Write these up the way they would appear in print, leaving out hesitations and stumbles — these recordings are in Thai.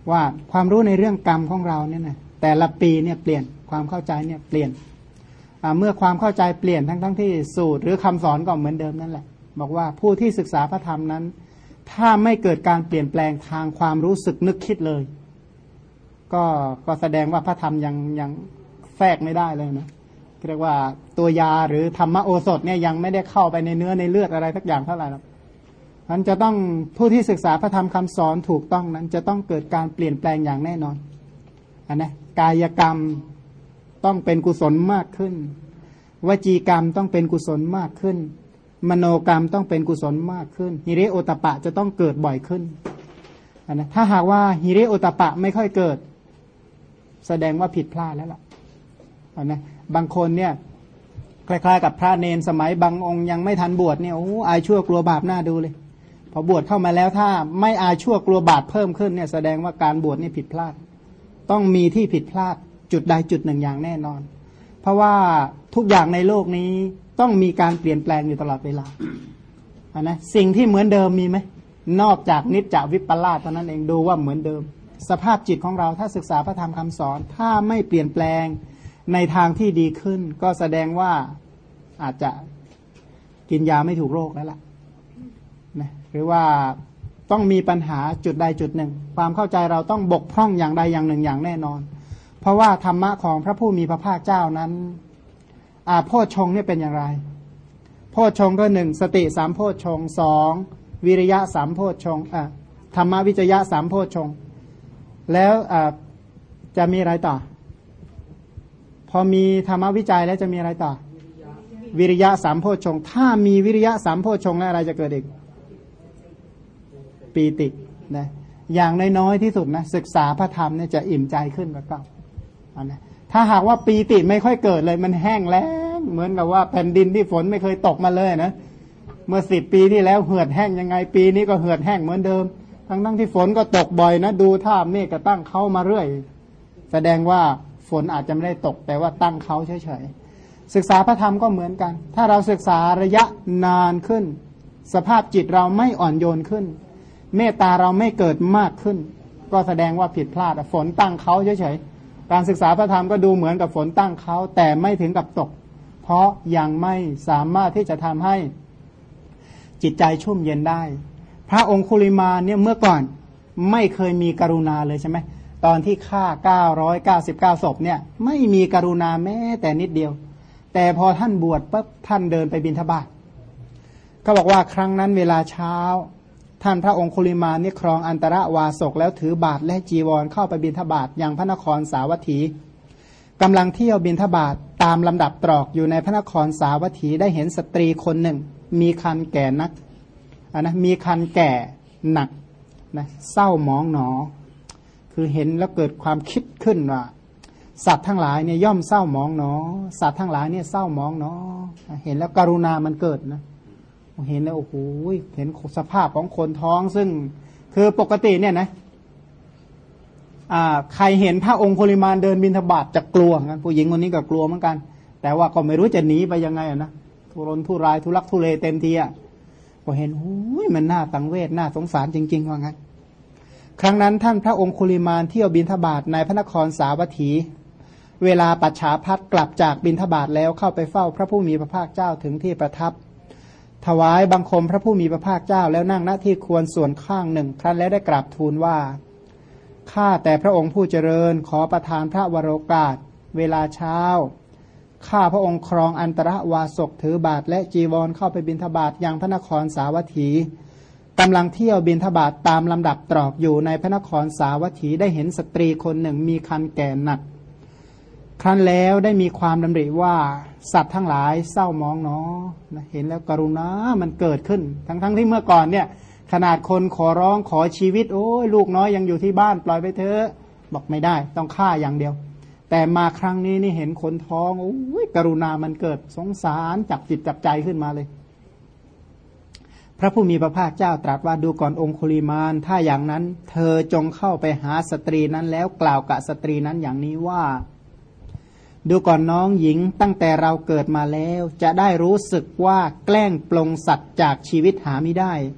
ว่าความรู้ในเรื่องกรรมของเราเนี่ยนะแต่ละปีเนี่ยเปลี่ยนความเข้าใจเนี่ยเปลี่ยนเมื่อความเข้าใจเปลี่ยนทั้งที่สูตรหรือคำสอนก็เหมือนเดิมนั่นแหละบอกว่าผู้ที่ศึกษาพระธรรมนั้นถ้าไม่เกิดการเปลี่ยนแปลงทางความรู้สึกนึกคิดเลยก็แสดงว่าพระธรรมยังแทรกไม่ได้เลยนะเรียกว่าตัวยาหรือธรรมโอสถเนี่ยยังไม่ได้เข้าไปในเนื้อในเลือดอะไรสักอย่างเท่าไหร่หรอกมันจะต้องผู้ที่ศึกษาพระธรรมคำสอนถูกต้องนั้นจะต้องเกิดการเปลี่ยนแปลงอย่างแน่นอนนะกายกรรมต้องเป็นกุศลมากขึ้นวจีกรรมต้องเป็นกุศลมากขึ้นมโนกรรมต้องเป็นกุศลมากขึ้นหิริโอตปะจะต้องเกิดบ่อยขึ้นนะถ้าหากว่าหิริโอตปะไม่ค่อยเกิดแสดงว่าผิดพลาดแล้วล่ะนะบางคนเนี่ยคล้ายๆกับพระเนนสมัยบางองค์ยังไม่ทันบวชเนี่ยโอ้อายชั่วกลัวบาปน่าดูเลยพอบวชเข้ามาแล้วถ้าไม่อายชั่วกลัวบาปเพิ่มขึ้นเนี่ยแสดงว่าการบวชนี่ผิดพลาดต้องมีที่ผิดพลาดจุดใดจุดหนึ่งอย่างแน่นอนเพราะว่าทุกอย่างในโลกนี้ต้องมีการเปลี่ยนแปลงอยู่ตลอดเวลานะสิ่งที่เหมือนเดิมมีไหมนอกจากนิจจวิปลาสเท่านั้นเองดูว่าเหมือนเดิมสภาพจิตของเราถ้าศึกษาพระธรรมคำสอนถ้าไม่เปลี่ยนแปลงในทางที่ดีขึ้นก็แสดงว่าอาจจะกินยาไม่ถูกโรคแล้วล่ะนะหรือว่าต้องมีปัญหาจุดใดจุดหนึ่งความเข้าใจเราต้องบกพร่องอย่างใดอย่างหนึ่งอย่างแน่นอนเพราะว่าธรรมะของพระผู้มีพระภาคเจ้านั้นโพชฌงค์เนี่ยเป็นอย่างไรโพชฌงค์ก็หนึ่งสติสามโพชฌงค์สองวิริยะสามโพชฌงค์ธรรมวิจยะสามโพชฌงค์แล้วจะมีอะไรต่อพอมีธรรมวิจัยแล้วจะมีอะไรต่อวิริยะสามโพชฌงค์ถ้ามีวิริยะสามโพชฌงค์แล้วอะไรจะเกิดอีกปีตินะอย่างน้อยๆที่สุดนะศึกษาพระธรรมเนี่ยจะอิ่มใจขึ้นกว่าเก่านะถ้าหากว่าปีติไม่ค่อยเกิดเลยมันแห้งแล้งเหมือนกับว่าแผ่นดินที่ฝนไม่เคยตกมาเลยนะเมื่อ10 ปีที่แล้วเหือดแห้งยังไงปีนี้ก็เหือดแห้งเหมือนเดิมทั้งที่ฝนก็ตกบ่อยนะดูท่าเมฆก็ตั้งเข้ามาเรื่อยแสดงว่าฝนอาจจะไม่ได้ตกแต่ว่าตั้งเขาเฉยๆศึกษาพระธรรมก็เหมือนกันถ้าเราศึกษาระยะนานขึ้นสภาพจิตเราไม่อ่อนโยนขึ้นเมตตาเราไม่เกิดมากขึ้นก็แสดงว่าผิดพลาดฝนตั้งเขาเฉยๆการศึกษาพระธรรมก็ดูเหมือนกับฝนตั้งเขาแต่ไม่ถึงกับตกเพราะยังไม่สามารถที่จะทำให้จิตใจชุ่มเย็นได้พระองคุลิมานเนี่ยเมื่อก่อนไม่เคยมีกรุณาเลยใช่ไหมตอนที่ฆ่า999ศพเนี่ยไม่มีกรุณาแม้แต่นิดเดียวแต่พอท่านบวชปั๊บท่านเดินไปบิณฑบาตก็บอกว่าครั้งนั้นเวลาเช้าท่านพระองคุลิมานเนี่ยครองอันตรวาสกแล้วถือบาตรและจีวรเข้าไปบิณฑบาตยังพระนครสาวัตถีกำลังเที่ยวบิณฑบาตตามลำดับตรอกอยู่ในพระนครสาวัตถีได้เห็นสตรีคนหนึ่งมีคันแก่นักนะมีคันแก่หนักนะเศร้าหมองหนอคือเห็นแล้วเกิดความคิดขึ้นว่าสัตว์ทั้งหลายเนี่ยย่อมเศร้าหมองหนอสัตว์ทั้งหลายเนี่ยเศร้าหมองหนอเห็นแล้วกรุณามันเกิดนะเห็นแล้วโอ้โหเห็นสภาพของคนท้องซึ่งคือปกติเนี่ยนะใครเห็นพระองค์คุลิมานเดินบิณฑบาตจะกลัวกันผู้หญิงคนนี้ก็กลัวเหมือนกันแต่ว่าก็ไม่รู้จะหนีไปยังไงนะทุรนทุรายทุลักทุเลเต็มทีอ่ะก็เห็นโอ้ยมันน่าสังเวชน่าสงสารจริงๆว่างั้นครั้งนั้นท่านพระองค์คุลิมานเที่ยวบิณฑบาตในพระนครสาวัตถีเวลาปัจฉาภัตกลับจากบิณฑบาตแล้วเข้าไปเฝ้าพระผู้มีพระภาคเจ้าถึงที่ประทับถวายบังคมพระผู้มีพระภาคเจ้าแล้วนั่งหน้าที่ควรส่วนข้างหนึ่งครั้นแล้วได้กราบทูลว่าข้าแต่พระองค์ผู้เจริญขอประทานพระวโรกาสเวลาเช้าข้าพระองค์ครองอันตรวาสกถือบาตรและจีวรเข้าไปบิณฑบาตยังพระนครสาวัตถีกำลังเที่ยวบิณฑบาตตามลำดับตรอกอยู่ในพระนครสาวัตถีได้เห็นสตรีคนหนึ่งมีคันแก่หนักครั้นแล้วได้มีความดำริว่าสัตว์ทั้งหลายเศร้ามองเนาะเห็นแล้วกรุณามันเกิดขึ้นทั้งที่เมื่อก่อนเนี่ยขนาดคนขอร้องขอชีวิตโอ้ยลูกน้อยยังอยู่ที่บ้านปล่อยไปเถอะบอกไม่ได้ต้องฆ่าอย่างเดียวแต่มาครั้งนี้นี่เห็นคนท้องโอ้ยกรุณามันเกิดสงสารจับจิตจับใจขึ้นมาเลยพระผู้มีพระภาคเจ้าตรัสว่าดูก่อนองคุลิมานถ้าอย่างนั้นเธอจงเข้าไปหาสตรีนั้นแล้วกล่าวกับสตรีนั้นอย่างนี้ว่าดูก่อนน้องหญิงตั้งแต่เราเกิดมาแล้วจะได้รู้สึกว่าแกล้งปลงสัตว์จากชีวิตหาไม่ได้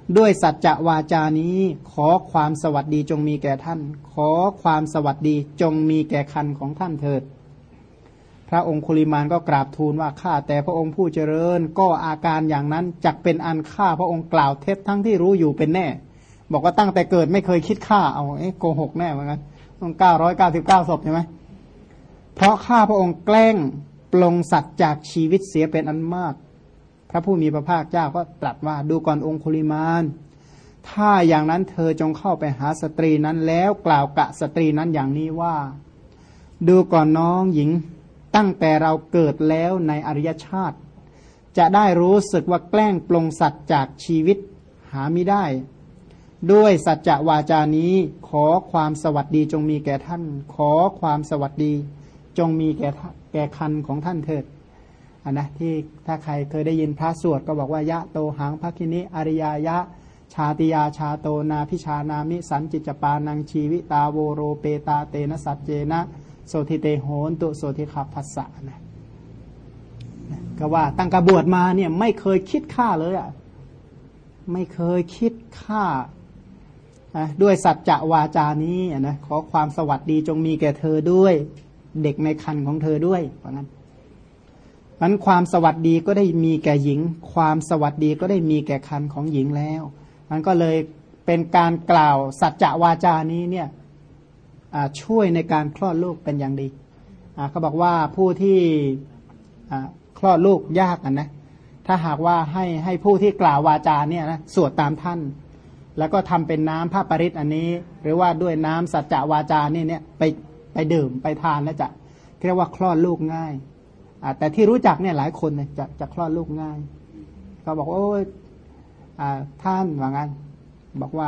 ด้วยสัจจะวาจานี้ขอความสวัสดีจงมีแก่ท่านขอความสวัสดีจงมีแก่คันของท่านเถิดพระองคุลิมานก็กราบทูลว่าข้าแต่พระองค์ผู้เจริญก็อาการอย่างนั้นจักเป็นอันฆ่าพระองค์กล่าวเท็จทั้งที่รู้อยู่เป็นแน่บอกว่าตั้งแต่เกิดไม่เคยคิดฆ่าเอาโกหกแน่เหมือนกันต้อง999ศพใช่ไหมเพราะข้าพระองค์แกล้งปลงสัตว์จากชีวิตเสียเป็นอันมากพระผู้มีพระภาคเจ้าก็ตรัสว่าดูก่อนองคุลิมานถ้าอย่างนั้นเธอจงเข้าไปหาสตรีนั้นแล้วกล่าวกะสตรีนั้นอย่างนี้ว่าดูก่อนน้องหญิงตั้งแต่เราเกิดแล้วในอริยชาติจะได้รู้สึกว่าแกล้งปลงสัตว์จากชีวิตหาไม่ได้ด้วยสัจจะวาจานี้ขอความสวัสดีจงมีแก่ท่านขอความสวัสดีจงมีแก่คันของท่านเถิดนะที่ถ้าใครเคยได้ยินพระสวดก็บอกว่ายะโตหังภคินิอริยายะชาติยาชาโตนาพิชานามิสันจิจปานังชีวิตาโวโรเปตาเตนะสัจเจนะโสธิเตโหนตุโสธิขับภัสสะนะก็ว่าตั้งกระบวชมาเนี่ยไม่เคยคิดฆ่าเลยอ่ะไม่เคยคิดฆ่าด้วยสัจจะวาจานี้นะขอความสวัสดีจงมีแก่เธอด้วยเด็กในครรภ์ของเธอด้วยเพราะงั้นมันความสวัสดีก็ได้มีแก่หญิงความสวัสดีก็ได้มีแก่ครรภ์ของหญิงแล้วมันก็เลยเป็นการกล่าวสัจจะวาจานี้เนี่ยช่วยในการคลอดลูกเป็นอย่างดีเขาบอกว่าผู้ที่คลอดลูกยากนะถ้าหากว่าให้ผู้ที่กล่าววาจาเนี่ยนะสวดตามท่านแล้วก็ทำเป็นน้ำพระปริตรอันนี้หรือว่าด้วยน้ำสัจจะวาจาเนี่ยไปดื่มไปทานแล้วจะเรียกว่าคลอดลูกง่ายแต่ที่รู้จักเนี่ยหลายคนเนี่ยจะคลอดลูกง่ายเขาบอกโอ้ยท่านว่างั้นบอกว่า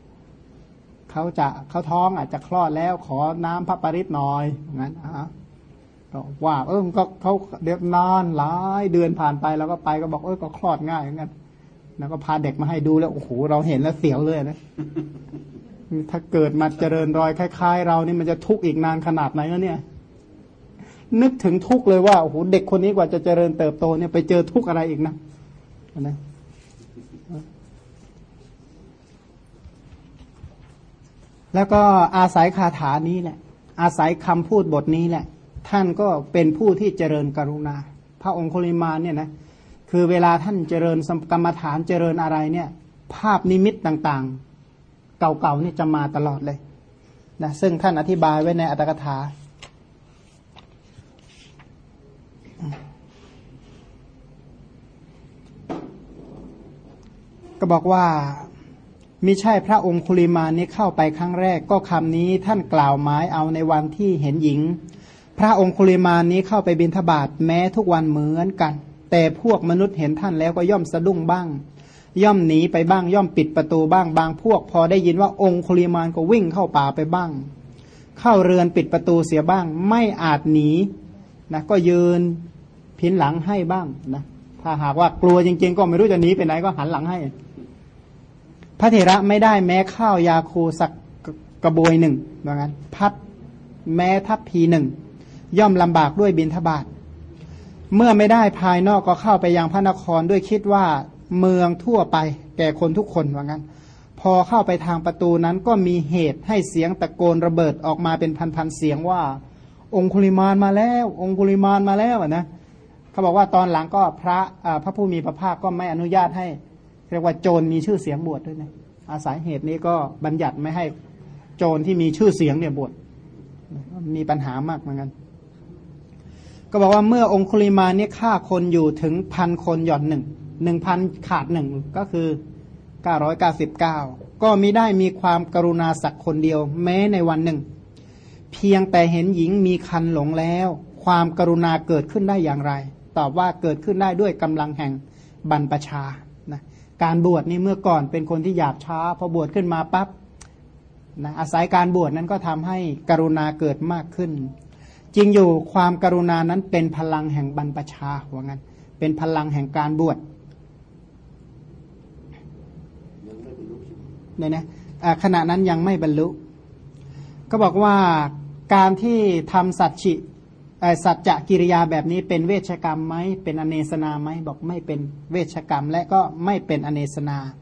เขาท้องจะคลอดแล้วขอน้ำพระปริตรหน่อยงั้นว่าก็เขาเดี๋ยวนานหลายเดือนผ่านไปแล้วก็ไปก็บอกก็คลอดง่ายงั้นแล้วก็พาเด็กมาให้ดูแล้วโอ้โหเราเห็นแล้วเสียวเลยนะถ้าเกิดมาเจริญรอยคล้ายๆเรานี่มันจะทุกข์อีกนานขนาดไหนแล้วเนี่ยนึกถึงทุกข์เลยว่าโอ้โหเด็กคนนี้กว่าจะเจริญเติบโตเนี่ยไปเจอทุกข์อะไรอีกนะแล้วก็อาศัยคาถานี้แหละอาศัยคำพูดบทนี้แหละท่านก็เป็นผู้ที่เจริญกรุณาพระองคุลิมานเนี่ยนะคือเวลาท่านเจริญกรรมฐานเจริญอะไรเนี่ยภาพนิมิตต่างๆเก่าๆนี่จะมาตลอดเลยนะซึ่งท่านอธิบายไว้ในอัตถกถาก็บอกว่ามิใช่พระองคุลิมานนี้เข้าไปครั้งแรกก็คำนี้ท่านกล่าวหมายเอาในวันที่เห็นหญิงพระองคุลิมานนี้เข้าไปบิณฑบาตแม้ทุกวันเหมือนกันแต่พวกมนุษย์เห็นท่านแล้วก็ย่อมสะดุ้งบ้างย่อมหนีไปบ้างย่อมปิดประตูบ้างบางพวกพอได้ยินว่าองคุลิมานก็วิ่งเข้าป่าไปบ้างเข้าเรือนปิดประตูเสียบ้างไม่อาจหนีนะก็ยืนพินหลังให้บ้างนะถ้าหากว่ากลัวจริงๆก็ไม่รู้จะหนีไปไหนก็หันหลังให้พระเถระไม่ได้แม้ข้าวยาคูสักกระบวยหนึ่งว่างั้นพัดแม้ทัพพีหนึ่งย่อมลำบากด้วยบิณฑบาตเมื่อไม่ได้ภายนอกก็เข้าไปยังพระนครด้วยคิดว่าเมืองทั่วไปแก่คนทุกคนว่างั้นพอเข้าไปทางประตูนั้นก็มีเหตุให้เสียงตะโกนระเบิดออกมาเป็นพันๆเสียงว่าองคุลิมานมาแล้วองคุลิมานมาแล้วนะเขาบอกว่าตอนหลังก็พระผู้มีพระภาคก็ไม่อนุญาตให้เรียกว่าโจรมีชื่อเสียงบวชด้วยนะอาศัยเหตุนี้ก็บัญญัติไม่ให้โจรที่มีชื่อเสียงเนี่ยบวชมีปัญหามากเหมือนกันก็บอกว่าเมื่อองคุลิมานเนี่ยฆ่าคนอยู่ถึง1,000 คนหย่อน1,000 ขาด1ก็คือ999ก็มิได้มีความกรุณาสักคนเดียวแม้ในวันหนึ่งเพียงแต่เห็นหญิงมีคันหลงแล้วความกรุณาเกิดขึ้นได้อย่างไรตอบว่าเกิดขึ้นได้ด้วยกำลังแห่งบรรพชานะการบวชนี่เมื่อก่อนเป็นคนที่หยาบช้าพอบวชขึ้นมาปั๊บนะอาศัยการบวชนั้นก็ทำให้กรุณาเกิดมากขึ้นจริงอยู่ความกรุณานั้นเป็นพลังแห่งบรรพชาว่างั้นเป็นพลังแห่งการบวชเนี่ยนะขณะนั้นยังไม่บรรลุก็บอกว่าการที่ทำสัจจกิริยาแบบนี้เป็นเวชกรรมไหมเป็นอเนสนาไหมบอกไม่เป็นเวชกรรมและก็ไม่เป็นอเนสนา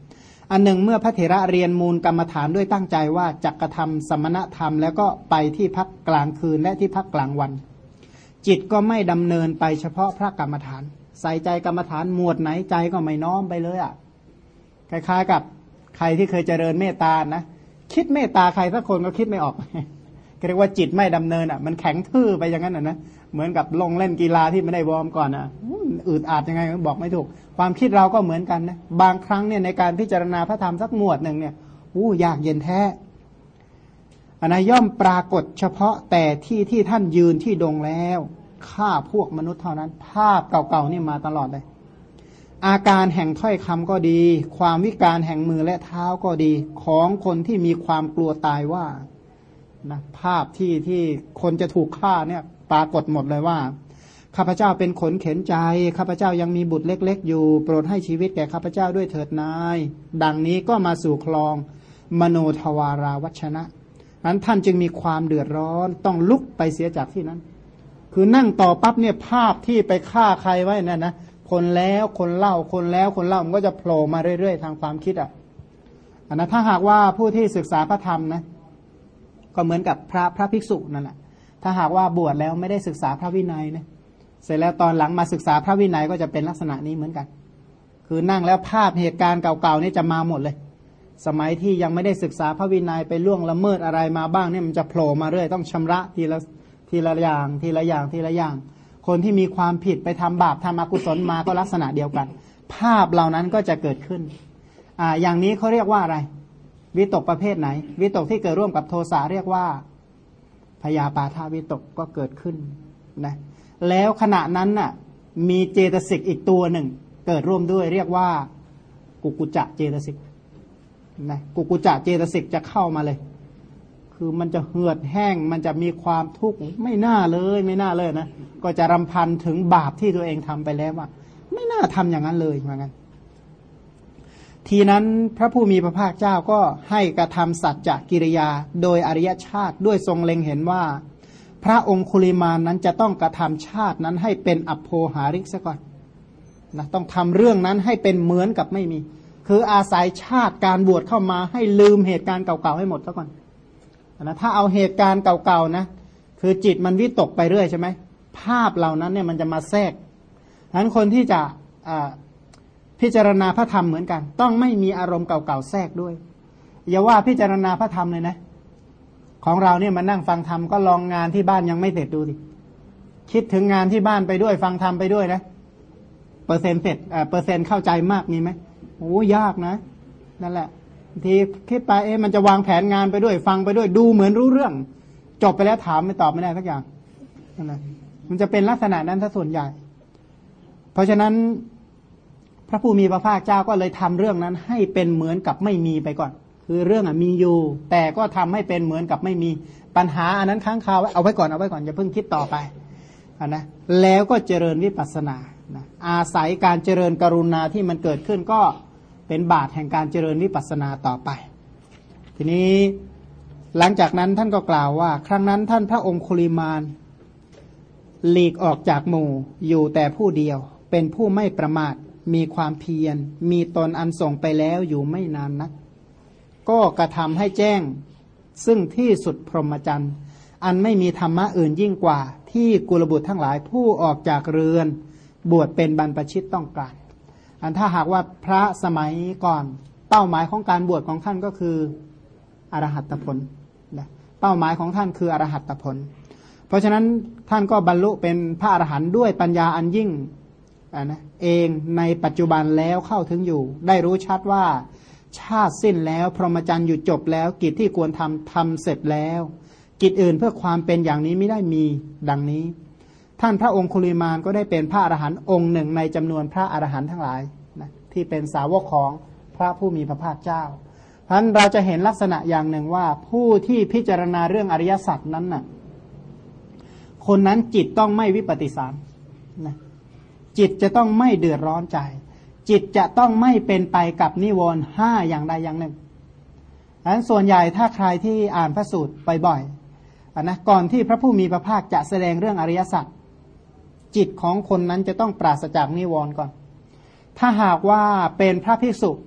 อันหนึ่งเมื่อพระเถระเรียนมูลกรรมฐานด้วยตั้งใจว่าจักกระทำสมณธรรมแล้วก็ไปที่พักกลางคืนและที่พักกลางวันจิตก็ไม่ดำเนินไปเฉพาะพระกรรมฐานใส่ใจกรรมฐานหมวดไหนใจก็ไม่น้อมไปเลยอ่ะคล้ายๆกับใครที่เคยเจริญเมตตานะคิดเมตตาใครสักคนก็คิดไม่ออกเรียกว่าจิตไม่ดำเนินอ่ะมันแข็งทื่อไปอย่างนั้นนะเหมือนกับลงเล่นกีฬาที่ไม่ได้วอร์มก่อนอ่ะอืดอาดยังไงบอกไม่ถูกความคิดเราก็เหมือนกันนะบางครั้งเนี่ยในการพิจารณาพระธรรมสักหมวดหนึ่งเนี่ยยากเย็นแท้อันนั้นย่อมปรากฏเฉพาะแต่ที่ท่านยืนที่ดงแล้วฆ่าพวกมนุษย์เท่านั้นภาพเก่าๆนี่มาตลอดเลยอาการแห่งถ้อยคำก็ดีความวิการแห่งมือและเท้าก็ดีของคนที่มีความกลัวตายว่านะภาพที่คนจะถูกฆ่าเนี่ยปรากฏหมดเลยว่าข้าพเจ้าเป็นขนเข็นใจข้าพเจ้ายังมีบุตรเล็กๆอยู่โปรดให้ชีวิตแก่ข้าพเจ้าด้วยเถิดนายดังนี้ก็มาสู่คลองมโนทวาราวัชนะนั้นท่านจึงมีความเดือดร้อนต้องลุกไปเสียจากที่นั้นคือนั่งต่อปั๊บเนี่ยภาพที่ไปฆ่าใครไว้นั่นนะคนแล้วคนเล่าคนแล้วคนเล่ามันก็จะโผล่มาเรื่อยๆทางความคิดอ่ะอันนั้นถ้าหากว่าผู้ที่ศึกษาพระธรรมนะก็เหมือนกับพระภิกษุนั่นแหละถ้าหากว่าบวชแล้วไม่ได้ศึกษาพระวินัยนะเสร็จแล้วตอนหลังมาศึกษาพระวินัยก็จะเป็นลักษณะนี้เหมือนกันคือนั่งแล้วภาพเหตุการณ์เก่าๆนี่จะมาหมดเลยสมัยที่ยังไม่ได้ศึกษาพระวินัยไปล่วงละเมิดอะไรมาบ้างเนี่ยมันจะโผล่มาเรื่อยต้องชำระทีละอย่างทีละอย่างคนที่มีความผิดไปทำบาปทำอกุศลมาก็ลักษณะเดียวกันภาพเหล่านั้นก็จะเกิดขึ้นอย่างนี้เขาเรียกว่าอะไรวิตกประเภทไหนวิตกที่เกิดร่วมกับโทสะเรียกว่าพยาปาทวิตกก็เกิดขึ้นนะแล้วขณะนั้นน่ะมีเจตสิกอีกตัวหนึ่งเกิดร่วมด้วยเรียกว่ากุกุจะเจตสิกนะกุกุจะเจตสิกจะเข้ามาเลยคือมันจะเหือดแห้งมันจะมีความทุกข์ไม่น่าเลยนะก็จะรำพันถึงบาปที่ตัวเองทำไปแล้วว่าไม่น่าทำอย่างนั้นเลยเหมือนกันทีนั้นพระผู้มีพระภาคเจ้าก็ให้กระทำสัจจกิริยาโดยอริยชาติด้วยทรงเล็งเห็นว่าพระองคุลิมานนั้นจะต้องกระทำชาตินั้นให้เป็นอัปโภหาริกซะก่อนนะต้องทำเรื่องนั้นให้เป็นเหมือนกับไม่มีคืออาศัยชาติการบวชเข้ามาให้ลืมเหตุการณ์เก่าๆให้หมดซะก่อนนะถ้าเอาเหตุการณ์เก่าๆนะคือจิตมันวิตกไปเรื่อยใช่ไหมภาพเหล่านั้นเนี่ยมันจะมาแทรกฉะนั้นคนที่จะพิจารณาพระธรรมเหมือนกันต้องไม่มีอารมณ์เก่าๆแทรกด้วยอย่าว่าพิจารณาพระธรรมเลยนะของเราเนี่ยมานั่งฟังธรรมก็ลองงานที่บ้านยังไม่เสร็จดูดิคิดถึงงานที่บ้านไปด้วยฟังธรรมไปด้วยนะเปอร์เซ็นต์เสร็จเปอร์เซ็นต์เข้าใจมากมีไหมโอ้ยากนะนั่นแหละทีคิดไปมันจะวางแผนงานไปด้วยฟังไปด้วยดูเหมือนรู้เรื่องจบไปแล้วถามไม่ตอบไม่ได้สักอย่างนั่นแหละมันจะเป็นลักษณะนั้นถ้าส่วนใหญ่เพราะฉะนั้นพระผู้มีพระภาคเจ้าก็เลยทำเรื่องนั้นให้เป็นเหมือนกับไม่มีไปก่อนคือเรื่องมีอยู่แต่ก็ทำให้เป็นเหมือนกับไม่มีปัญหาอันนั้นค้างคาไว้เอาไว้ก่อนอย่าเพิ่งคิดต่อไปนะแล้วก็เจริญวิปัสสนานะอาศัยการเจริญกรุณาที่มันเกิดขึ้นก็เป็นบาตแห่งการเจริญวิปัสสนาต่อไปทีนี้หลังจากนั้นท่านก็กล่าวว่าครั้งนั้นท่านพระองคุลิมานหลีกออกจากหมู่อยู่แต่ผู้เดียวเป็นผู้ไม่ประมาทมีความเพียรมีตนอันส่งไปแล้วอยู่ไม่นานนักก็กระทำให้แจ้งซึ่งที่สุดพรหมจรรย์อันไม่มีธรรมะอื่นยิ่งกว่าที่กุลบุตรทั้งหลายผู้ออกจากเรือนบวชเป็นบรรพชิตต้องการอันถ้าหากว่าพระสมัยก่อนเป้าหมายของการบวชของท่านก็คืออรหัตผลนะเป้าหมายของท่านคืออรหัตผลเพราะฉะนั้นท่านก็บรรลุเป็นพระอรหันต์ด้วยปัญญาอันยิ่งนะเองในปัจจุบันแล้วเข้าถึงอยู่ได้รู้ชัดว่าชาติสิ้นแล้วพรหมจรรย์อยู่จบแล้วกิจที่ควรทำเสร็จแล้วกิจอื่นเพื่อความเป็นอย่างนี้ไม่ได้มีดังนี้ท่านพระองคุลิมานก็ได้เป็นพระอรหันต์องค์หนึ่งในจำนวนพระอรหันต์ทั้งหลายนะที่เป็นสาวกของพระผู้มีพระภาคเจ้าเพราะฉะนั้นเราจะเห็นลักษณะอย่างหนึ่งว่าผู้ที่พิจารณาเรื่องอริยสัจนั้นน่ะคนนั้นจิตต้องไม่วิปฏิสารนะจิตจะต้องไม่เดือดร้อนใจจิตจะต้องไม่เป็นไปกับนิวรณ์5อย่างใดอย่างหนึ่งดังนั้นส่วนใหญ่ถ้าใครที่อ่านพระสูตรบ่อยๆนะก่อนที่พระผู้มีพระภาคจะแสดงเรื่องอริยสัจจิตของคนนั้นจะต้องปราศจากนิวรณ์ก่อนถ้าหากว่าเป็นพระภิกษุ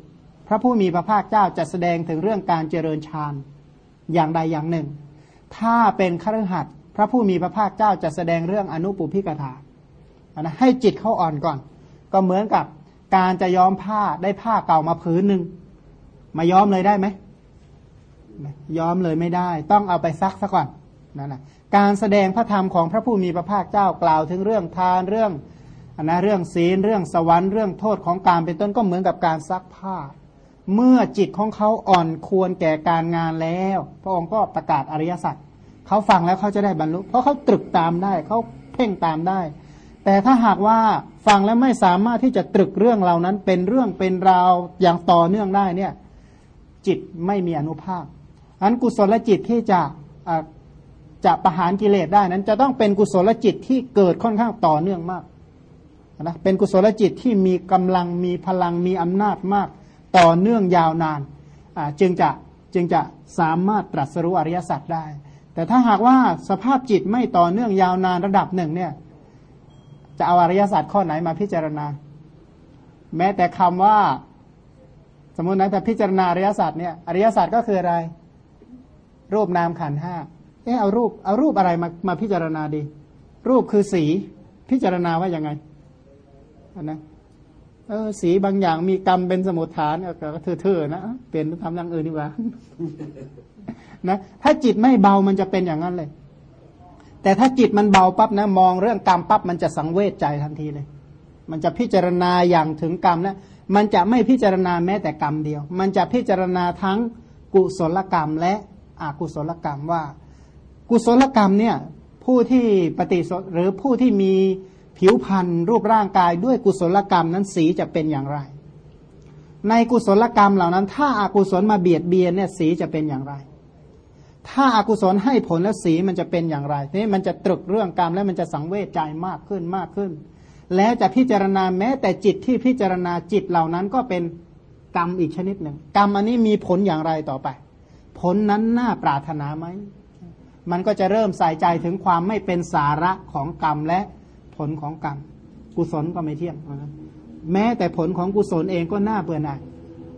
พระผู้มีพระภาคเจ้าจะแสดงถึงเรื่องการเจริญฌานอย่างใดอย่างหนึ่งถ้าเป็นคฤหัสถ์พระผู้มีพระภาคเจ้าจะแสดงเรื่องอนุปุพพิกถานะให้จิตเขาอ่อนก่อนก็เหมือนกับการจะย้อมผ้าได้ผ้าเก่ามาผืนหนึ่งมาย้อมเลยได้ไหมย้อมเลยไม่ได้ต้องเอาไปซักซะก่อนนั่นแหละการแสดงพระธรรมของพระผู้มีพระภาคเจ้ากล่าวถึงเรื่องทานเรื่องเรื่องศีลเรื่องสวรรค์เรื่องโทษของกามเป็นต้นก็เหมือนกับการซักผ้าเมื่อจิตของเขาอ่อนควรแก่การงานแล้วพระองค์ก็ประกาศอริยสัจเขาฟังแล้วเขาจะได้บรรลุเพราะเขาตรึกตามได้เขาเพ่งตามได้แต่ถ้าหากว่าฟังแล้วไม่สามารถที่จะตรึกเรื่องเหล่านั้นเป็นเรื่องเป็นราวอย่างต่อเนื่องได้เนี่ยจิตไม่มีอานุภาพอันกุศลจิตที่จะประหารกิเลสได้นั้นจะต้องเป็นกุศลจิตที่เกิดค่อนข้างต่อเนื่องมากนะเป็นกุศลจิตที่มีกำลังมีพลังมีอำนาจมากต่อเนื่องยาวนานจึงจะสามารถตรัสรู้อริยสัจได้แต่ถ้าหากว่าสภาพจิตไม่ต่อเนื่องยาวนานระดับหนึ่งเนี่ยจะเอาอริยสัจข้อไหนมาพิจารณาแม้แต่คำว่าสมมตินะแต่พิจารณาอริยสัจเนี่ยอริยสัจก็คืออะไรรูปนามขันธ์ห้าเอารูปอะไรมาพิจารณาดีรูปคือสีพิจารณาว่ายังไงนะสีบางอย่างมีกรรมเป็นสมุฏฐานก็เถื่อๆนะเปลี่ยนทำอย่างอื่นดีกว่านะถ้าจิตไม่เบามันจะเป็นอย่างนั้นเลยแต่ถ้าจิตมันเบาปั๊บนะมองเรื่องกรรมปั๊บมันจะสังเวชใจทันทีเลยมันจะพิจารณาอย่างถึงกรรมนะมันจะไม่พิจารณาแม้แต่กรรมเดียวมันจะพิจารณาทั้งกุศลกรรมและอกุศลกรรมว่ากุศลกรรมเนี่ยผู้ที่ปฏิสนธิหรือผู้ที่มีผิวพรรณรูปร่างกายด้วยกุศลกรรมนั้นสีจะเป็นอย่างไรในกุศลกรรมเหล่านั้นถ้าอากุศลมาเบียดเบียนเนี่ยสีจะเป็นอย่างไรถ้าอากุศลให้ผลแล้วสีมันจะเป็นอย่างไรนี่มันจะตรึกเรื่องกรรมแล้วมันจะสังเวชใจมากขึ้นมากขึ้นแล้วจะพิจารณาแม้แต่จิตที่พิจารณาจิตเหล่านั้นก็เป็นกรรมอีกชนิดหนึ่งกรรมอันนี้มีผลอย่างไรต่อไปผลนั้นน่าปรารถนาไหมมันก็จะเริ่มใส่ใจถึงความไม่เป็นสาระของกรรมและผลของกรรมกุศลก็ไม่เที่ยงแม้แต่ผลของกุศลเองก็น่าเบื่อหน่าย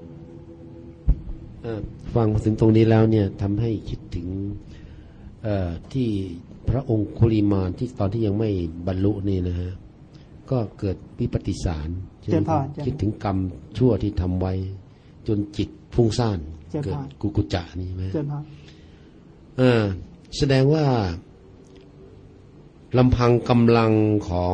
ฟังถึงตรงนี้แล้วเนี่ยทำให้คิดถึงที่พระองค์คุลิมานที่ตอนที่ยังไม่บรรลุนี่นะฮะก็เกิดวิปฏิสารคิดถึงกรรมชั่วที่ทำไว้จนจิตฟุ้งซ่านเกิดกุกุจจะนี่ไหมแสดงว่าลำพังกำลัง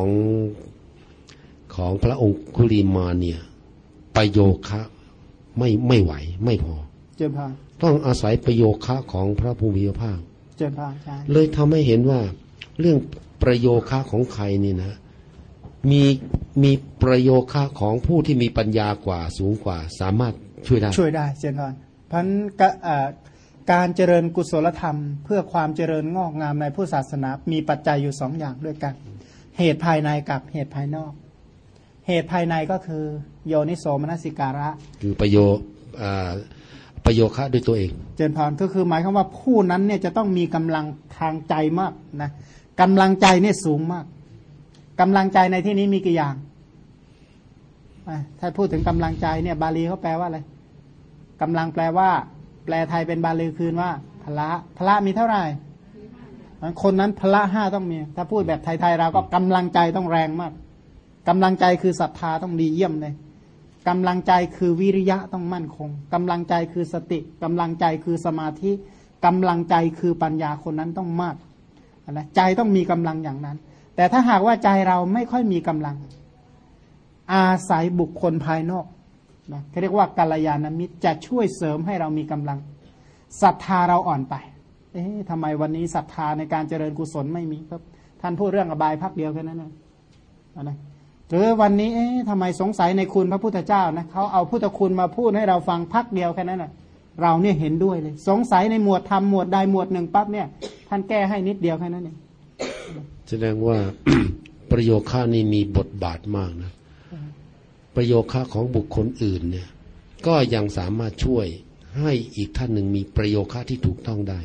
ของพระองค์คุลิมานเนี่ยประโยคะไม่ไหวไม่พอต้องอาศัยประโยคะของพระภูมิพระภาคเลยทำให้เห็นว่าเรื่องประโยคะของใครนี่นะมีประโยคะของผู้ที่มีปัญญากว่าสูงกว่าสามารถช่วยได้เจนพรเพราะการเจริญกุศลธรรมเพื่อความเจริญงอกงามในพุทธศาสนามีปัจจัยอยู่2อย่างด้วยกันเหตุภายในกับเหตุภายนอกเหตุภายในก็คือโยนิโสมนสิการะคือประโยคะด้วยตัวเองเจนพรก็คือหมายความว่าผู้นั้นเนี่ยจะต้องมีกำลังทางใจมากนะกำลังใจเนี่ยสูงมากกำลังใจในที่นี้มีกี่อย่างถ้าพูดถึงกำลังใจเนี่ยบาลีเขาแปลว่าอะไรกำลังแปลว่าแปลไทยเป็นบาลีคืนว่าพละมีเท่าไหร่คนนั้นพละ5ต้องมีถ้าพูดแบบไทยๆเราก็กำลังใจต้องแรงมากกำลังใจคือศรัทธาต้องดีเยี่ยมเลยกำลังใจคือวิริยะต้องมั่นคงกำลังใจคือสติกำลังใจคือสมาธิกำลังใจคือปัญญาคนนั้นต้องมากนะใจต้องมีกำลังอย่างนั้นแต่ถ้าหากว่าใจเราไม่ค่อยมีกำลังอาศัยบุคคลภายนอกนะเขาเรียกว่ากัลยาณมิตรจะช่วยเสริมให้เรามีกำลังศรัทธาเราอ่อนไปทำไมวันนี้ศรัทธาในการเจริญกุศลไม่มีครับท่านพูดเรื่องอบายพักเดียวแค่นั้นนะหรือวันนี้ทำไมสงสัยในคุณพระพุทธเจ้านะเขาเอาพุทธคุณมาพูดให้เราฟังพักเดียวแค่นั้นนะเราเนี่ยเห็นด้วยเลยสงสัยในหมวดธรรมหมวดใดหมวดหนึ่งปั๊บเนี่ยท่านแก้ให้นิดเดียวแค่นั้นเองแสดงว่า ประโยคะนี่มีบทบาทมากนะประโยคะของบุคคลอื่นเนี่ยก็ยังสามารถช่วยให้อีกท่านหนึ่งมีประโยคะที่ถูกต้องได้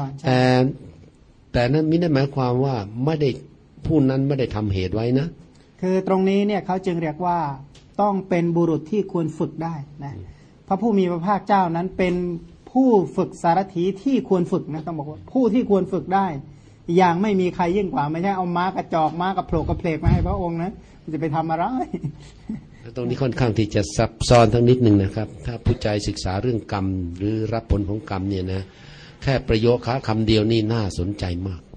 แต่นั้นไม่ได้หมายความว่าไม่ได้ผู้นั้นไม่ได้ทำเหตุไว้นะคือตรงนี้เนี่ยเขาจึงเรียกว่าต้องเป็นบุรุษที่ควรฝึกได้นะพระผู้มีพระภาคเจ้านั้นเป็นผู้ฝึกสารถีที่ควรฝึกนะต้องบอกว่าผู้ที่ควรฝึกได้อย่างไม่มีใครยิ่งกว่าไม่ใช่เอาม้ากระจอกม้ากระโผลกกระเพลกมาให้พระองค์นะจะไปทำอะไรตรงนี้ค่อนข้างที่จะซับซ้อนทั้งนิดหนึ่งนะครับถ้าผู้ใจศึกษาเรื่องกรรมหรือรับผลของกรรมเนี่ยนะแค่ประโยคคำเดียวนี่น่าสนใจมาก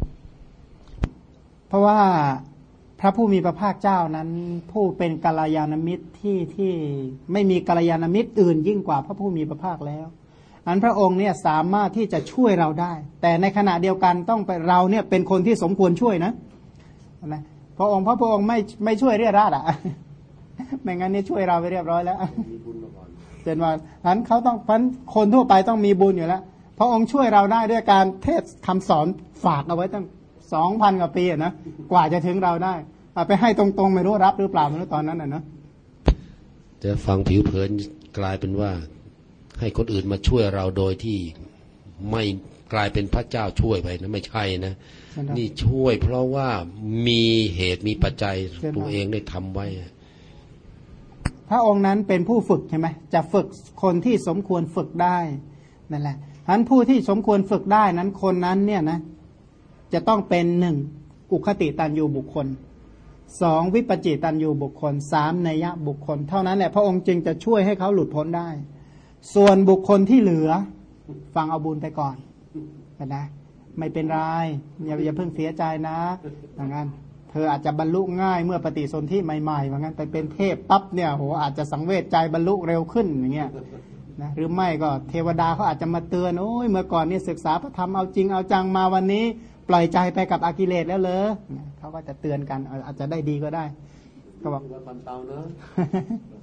เพราะว่าพระผู้มีพระภาคเจ้านั้นผู้เป็นกัลยาณมิตรที่ไม่มีกัลยาณมิตรอื่นยิ่งกว่าพระผู้มีพระภาคแล้วอันพระองค์เนี่ยสามารถที่จะช่วยเราได้แต่ในขณะเดียวกันต้องไปเราเนี่ยเป็นคนที่สมควรช่วยนะพระองค์ไม่ช่วยเรียราดอ่ะไม่งั้นนี่ช่วยเราไปเรียบร้อยแล้วเจนว่าอันเขาต้องคนทั่วไปต้องมีบุญอยู่แล้วพระองค์ช่วยเราได้ด้วยการเทศคำสอนฝากเอาไว้ตั้ง 2,000 กว่าปีนะกว่าจะถึงเราได้ไปให้ตรงๆไม่รู้รับหรือเปล่าไม่รู้ตอนนั้นนะจะฟังผิวเผินกลายเป็นว่าให้คนอื่นมาช่วยเราโดยที่ไม่กลายเป็นพระเจ้าช่วยไปนะไม่ใช่นะนี่ช่วยเพราะว่ามีเหตุมีปัจจัยตัวเองได้ทำไว้พระองค์นั้นเป็นผู้ฝึกใช่ไหมจะฝึกคนที่สมควรฝึกได้นั่นแหละฉะนั้นผู้ที่สมควรฝึกได้นั้นคนนั้นเนี่ยนะจะต้องเป็น1อุคติตันยูบุคคล2วิปจิตันยูบุคคล3นัยยะบุคคลเท่านั้นแหละพระองค์จึงจะช่วยให้เขาหลุดพ้นได้ส่วนบุคคลที่เหลือฟังเอาบุญไปก่อนนะไม่เป็นไรอย่าเพิ่งเสียใจนะอย่างนั้นเธออาจจะบรรลุง่ายเมื่อปฏิสนธิใหม่ๆว่างั้นไปเป็นเทพปั๊บเนี่ยโหอาจจะสังเวชใจบรรลุเร็วขึ้นอย่างเงี้ยนะหรือไม่ก็เทวดาเขาอาจจะมาเตือนโอ้ยเมื่อก่อนนี่ศึกษาพระธรรมเอาจริงเอาจังมาวันนี้ปล่อยใจไปกับอกิเลสแล้วเลยเขาก็จะเตือนกันอาจจะได้ดีก็ได้เขาบอก